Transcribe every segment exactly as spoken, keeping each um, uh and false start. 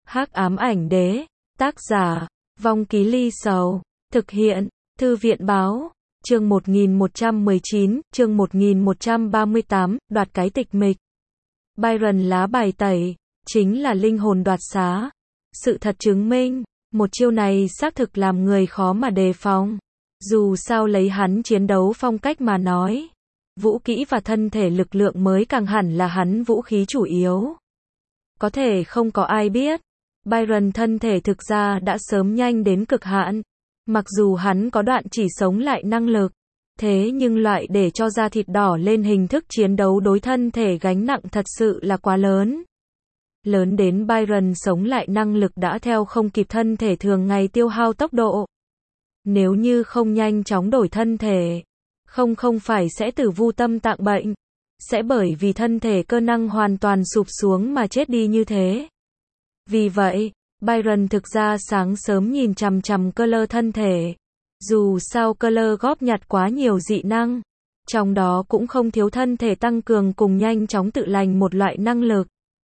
Hắc ám ảnh đế, tác giả, Vong Ký Ly Sầu, thực hiện, Thư viện báo, chương một nghìn một trăm mười chín, chương một nghìn một trăm ba mươi tám, đoạt cái tịch mịch. Byron lá bài tẩy, chính là linh hồn đoạt xá. Sự thật chứng minh, một chiêu này xác thực làm người khó mà đề phòng. Dù sao lấy hắn chiến đấu phong cách mà nói, vũ kỹ và thân thể lực lượng mới càng hẳn là hắn vũ khí chủ yếu. Có thể không có ai biết, Byron thân thể thực ra đã sớm nhanh đến cực hạn. Mặc dù hắn có đoạn chỉ sống lại năng lực, thế nhưng loại để cho da thịt đỏ lên hình thức chiến đấu đối thân thể gánh nặng thật sự là quá lớn. Lớn đến Byron sống lại năng lực đã theo không kịp thân thể thường ngày tiêu hao tốc độ. Nếu như không nhanh chóng đổi thân thể, không không phải sẽ tử vu tâm tạng bệnh, sẽ bởi vì thân thể cơ năng hoàn toàn sụp xuống mà chết đi như thế. Vì vậy, Byron thực ra sáng sớm nhìn chằm chằm Cutler thân thể. Dù sao Cutler góp nhặt quá nhiều dị năng, trong đó cũng không thiếu thân thể tăng cường cùng nhanh chóng tự lành một loại năng lực.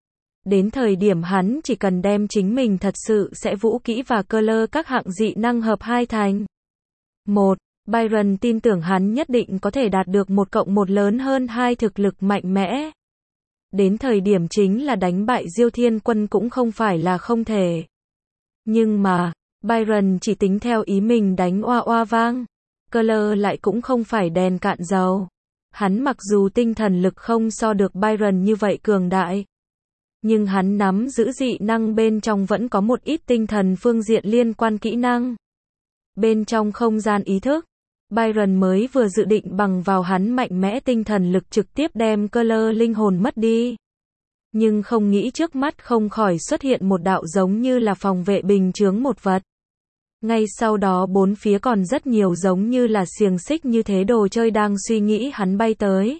Đến thời điểm hắn chỉ cần đem chính mình thật sự sẽ vũ kỹ và Cutler các hạng dị năng hợp hai thành một, Byron tin tưởng hắn nhất định có thể đạt được một cộng một lớn hơn hai thực lực mạnh mẽ. Đến thời điểm chính là đánh bại Diêu Thiên Quân cũng không phải là không thể. Nhưng mà, Byron chỉ tính theo ý mình đánh oa oa vang. Cutler lại cũng không phải đèn cạn dầu. Hắn mặc dù tinh thần lực không so được Byron như vậy cường đại, nhưng hắn nắm giữ dị năng bên trong vẫn có một ít tinh thần phương diện liên quan kỹ năng. Bên trong không gian ý thức, Byron mới vừa dự định bằng vào hắn mạnh mẽ tinh thần lực trực tiếp đem Cutler linh hồn mất đi. Nhưng không nghĩ trước mắt không khỏi xuất hiện một đạo giống như là phòng vệ bình chướng một vật. Ngay sau đó bốn phía còn rất nhiều giống như là xiềng xích như thế đồ chơi đang suy nghĩ hắn bay tới.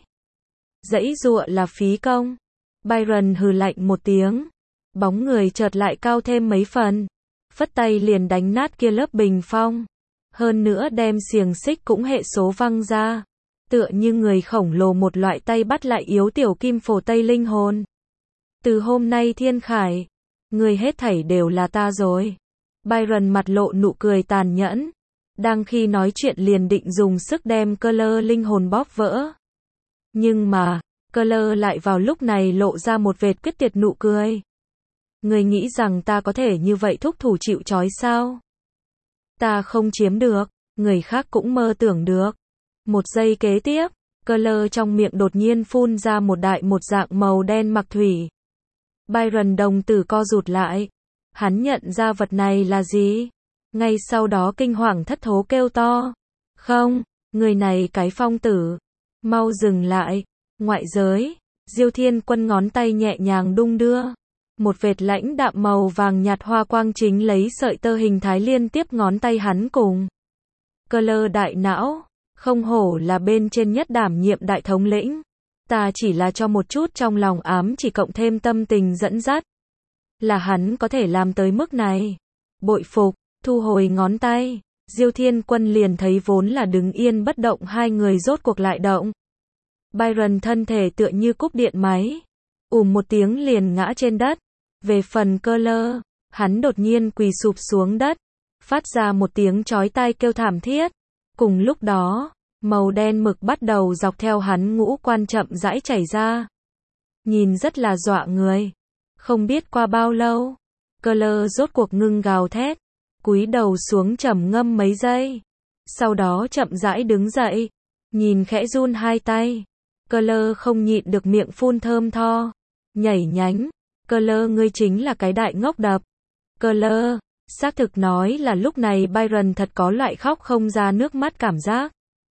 Dãy giụa là phí công. Byron hừ lạnh một tiếng. Bóng người chợt lại cao thêm mấy phần. Phất tay liền đánh nát kia lớp bình phong. Hơn nữa đem xiềng xích cũng hệ số văng ra. Tựa như người khổng lồ một loại tay bắt lại yếu tiểu kim phổ tây linh hồn. Từ hôm nay Thiên Khải, người hết thảy đều là ta rồi. Byron mặt lộ nụ cười tàn nhẫn. Đang khi nói chuyện liền định dùng sức đem Cutler linh hồn bóp vỡ. Nhưng mà, Cutler lại vào lúc này lộ ra một vệt quyết tuyệt nụ cười. Người nghĩ rằng ta có thể như vậy thúc thủ chịu trói sao? Ta không chiếm được, người khác cũng mơ tưởng được. Một giây kế tiếp, Cutler trong miệng đột nhiên phun ra một đại một dạng màu đen mặc thủy. Byron đồng tử co rụt lại. Hắn nhận ra vật này là gì? Ngay sau đó kinh hoàng thất thố kêu to. Không, người này cái phong tử. Mau dừng lại. Ngoại giới, Diêu Thiên Quân ngón tay nhẹ nhàng đung đưa. Một vệt lãnh đạm màu vàng nhạt hoa quang chính lấy sợi tơ hình thái liên tiếp ngón tay hắn cùng. Cutler đại não, không hổ là bên trên nhất đảm nhiệm đại thống lĩnh. Ta chỉ là cho một chút trong lòng ám chỉ cộng thêm tâm tình dẫn dắt. Là hắn có thể làm tới mức này. Bội phục, thu hồi ngón tay. Diêu Thiên Quân liền thấy vốn là đứng yên bất động hai người rốt cuộc lại động. Byron thân thể tựa như cúp điện máy. Ùm một tiếng liền ngã trên đất. Về phần Cutler, hắn đột nhiên quỳ sụp xuống đất. Phát ra một tiếng chói tai kêu thảm thiết. Cùng lúc đó, màu đen mực bắt đầu dọc theo hắn ngũ quan chậm rãi chảy ra. Nhìn rất là dọa người. Không biết qua bao lâu, Cutler rốt cuộc ngưng gào thét, cúi đầu xuống trầm ngâm mấy giây. Sau đó chậm rãi đứng dậy, nhìn khẽ run hai tay. Cutler không nhịn được miệng phun thơm tho, nhảy nhánh. Cutler ngươi chính là cái đại ngốc đập. Cutler, xác thực nói là lúc này Byron thật có loại khóc không ra nước mắt cảm giác.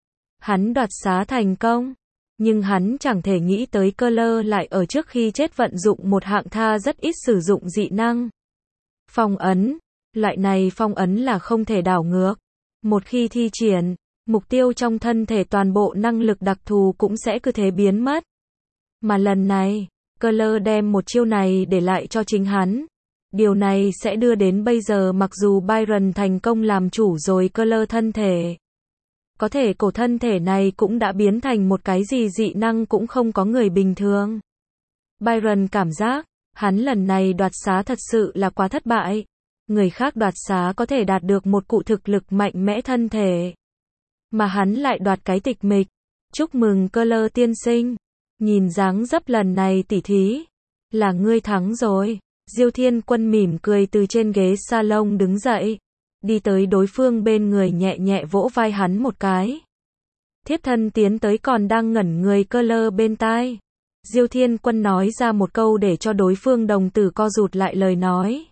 Hắn đoạt xá thành công. Nhưng hắn chẳng thể nghĩ tới Cutler lại ở trước khi chết vận dụng một hạng tha rất ít sử dụng dị năng. Phong ấn. Loại này phong ấn là không thể đảo ngược. Một khi thi triển, mục tiêu trong thân thể toàn bộ năng lực đặc thù cũng sẽ cứ thế biến mất. Mà lần này, Cutler đem một chiêu này để lại cho chính hắn. Điều này sẽ đưa đến bây giờ mặc dù Byron thành công làm chủ rồi Cutler thân thể. Có thể cổ thân thể này cũng đã biến thành một cái gì dị năng cũng không có người bình thường. Byron cảm giác, Hắn lần này đoạt xá thật sự là quá thất bại. Người khác đoạt xá có thể đạt được một cụ thực lực mạnh mẽ thân thể. Mà hắn lại đoạt cái tịch mịch. Chúc mừng Cơ Lơ tiên sinh. Nhìn dáng dấp lần này tỉ thí. Là ngươi thắng rồi. Diêu Thiên Quân mỉm cười từ trên ghế salon đứng dậy. Đi tới đối phương bên người nhẹ nhẹ vỗ vai hắn một cái. Thiếp thân tiến tới còn đang ngẩn người Cơ Lơ bên tai. Diêu Thiên Quân nói ra một câu để cho đối phương đồng tử co rụt lại lời nói.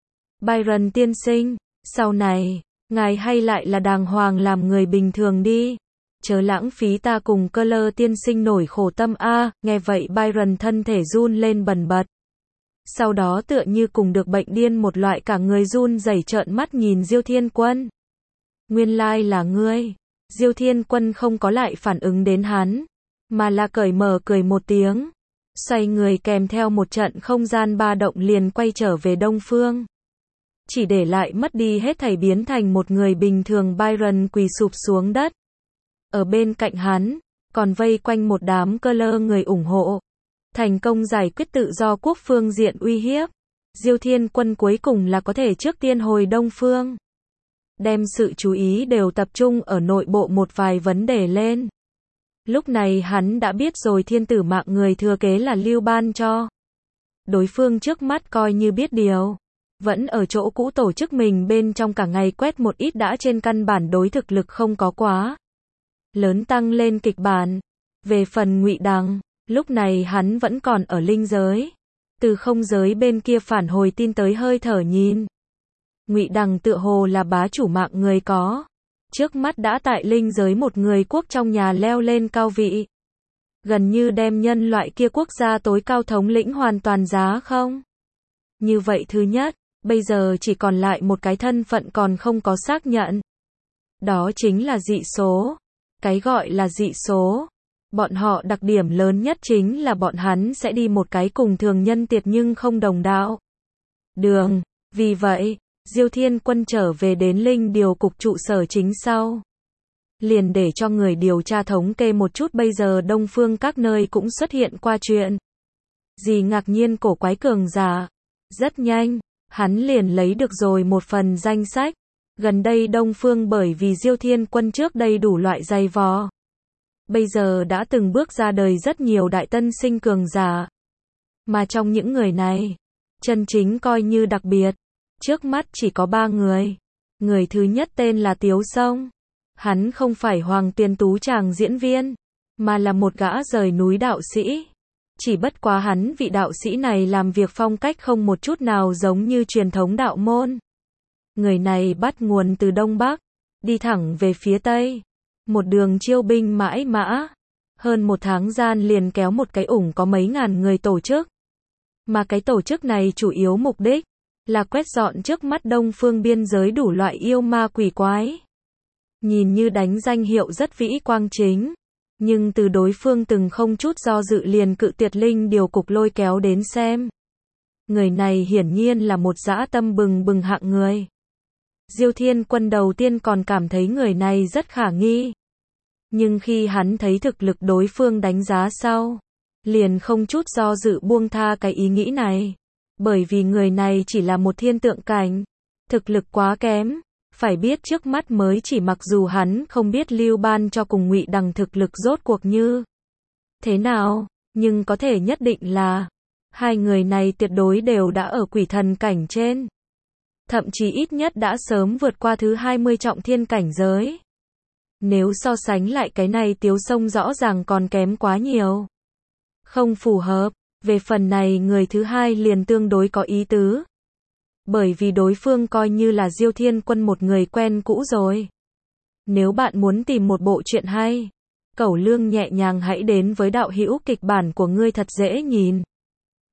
Byron tiên sinh, sau này, ngài hay lại là đàng hoàng làm người bình thường đi. Chớ lãng phí ta cùng Cơ Lơ tiên sinh nổi khổ tâm a. À, nghe vậy Byron thân thể run lên bần bật. Sau đó tựa như cùng được bệnh điên một loại cả người run rẩy trợn mắt nhìn Diêu Thiên Quân. Nguyên lai là ngươi. Diêu Thiên Quân không có lại phản ứng đến hắn, mà là cởi mở cười một tiếng. Xoay người kèm theo một trận không gian ba động liền quay trở về Đông Phương. Chỉ để lại mất đi hết thảy biến thành một người bình thường Byron quỳ sụp xuống đất. Ở bên cạnh hắn, còn vây quanh một đám Cơ Lơ người ủng hộ. Thành công giải quyết tự do quốc phương diện uy hiếp. Diêu Thiên Quân cuối cùng là có thể trước tiên hồi Đông Phương. Đem sự chú ý đều tập trung ở nội bộ một vài vấn đề lên. Lúc này hắn đã biết rồi thiên tử mạng người thừa kế là Lưu Ban cho. Đối phương trước mắt coi như biết điều. Vẫn ở chỗ cũ tổ chức mình bên trong cả ngày quét một ít đã trên căn bản đối thực lực không có quá lớn tăng lên kịch bản. Về phần Ngụy Đằng, lúc này hắn vẫn còn ở linh giới. Từ không giới bên kia phản hồi tin tới hơi thở nhìn. Ngụy Đằng tựa hồ là bá chủ mạng người có. Trước mắt đã tại linh giới một người quốc trong nhà leo lên cao vị. Gần như đem nhân loại kia quốc gia tối cao thống lĩnh hoàn toàn giá không. Như vậy thứ nhất, bây giờ chỉ còn lại một cái thân phận còn không có xác nhận. Đó chính là dị số. Cái gọi là dị số. Bọn họ đặc điểm lớn nhất chính là bọn hắn sẽ đi một cái cùng thường nhân tiệt nhưng không đồng đạo đường. Vì vậy, Diêu Thiên Quân trở về đến linh điều cục trụ sở chính sau. Liền để cho người điều tra thống kê một chút bây giờ Đông Phương các nơi cũng xuất hiện qua chuyện. Gì ngạc nhiên cổ quái cường giả. Rất nhanh, hắn liền lấy được rồi một phần danh sách. Gần đây Đông Phương bởi vì Diêu Thiên Quân trước đây đủ loại dày vò. Bây giờ đã từng bước ra đời rất nhiều đại tân sinh cường giả. Mà trong những người này, chân chính coi như đặc biệt. Trước mắt chỉ có ba người. Người thứ nhất tên là Tiếu Sông. Hắn không phải Hoàng Tiền Tú chàng diễn viên, mà là một gã rời núi đạo sĩ. Chỉ bất quá hắn vị đạo sĩ này làm việc phong cách không một chút nào giống như truyền thống đạo môn. Người này bắt nguồn từ Đông Bắc, đi thẳng về phía Tây. Một đường chiêu binh mãi mã. Hơn một tháng gian liền kéo một cái ủng có mấy ngàn người tổ chức. Mà cái tổ chức này chủ yếu mục đích là quét dọn trước mắt Đông Phương biên giới đủ loại yêu ma quỷ quái. Nhìn như đánh danh hiệu rất vĩ quang chính, nhưng từ đối phương từng không chút do dự liền cự tuyệt linh điều cục lôi kéo đến xem. Người này hiển nhiên là một dã tâm bừng bừng hạng người. Diêu Thiên Quân đầu tiên còn cảm thấy người này rất khả nghi. Nhưng khi hắn thấy thực lực đối phương đánh giá sau, liền không chút do dự buông tha cái ý nghĩ này. Bởi vì người này chỉ là một thiên tượng cảnh, thực lực quá kém, phải biết trước mắt mới chỉ mặc dù hắn không biết Lưu Ban cho cùng Ngụy Đằng thực lực rốt cuộc như thế nào, nhưng có thể nhất định là hai người này tuyệt đối đều đã ở quỷ thần cảnh trên. Thậm chí ít nhất đã sớm vượt qua thứ hai mươi trọng thiên cảnh giới. Nếu so sánh lại cái này Tiếu Sông rõ ràng còn kém quá nhiều. Không phù hợp. Về phần này người thứ hai liền tương đối có ý tứ. Bởi vì đối phương coi như là Diêu Thiên Quân một người quen cũ rồi. Nếu bạn muốn tìm một bộ truyện hay, Cẩu Lương nhẹ nhàng hãy đến với đạo hữu kịch bản của ngươi thật dễ nhìn.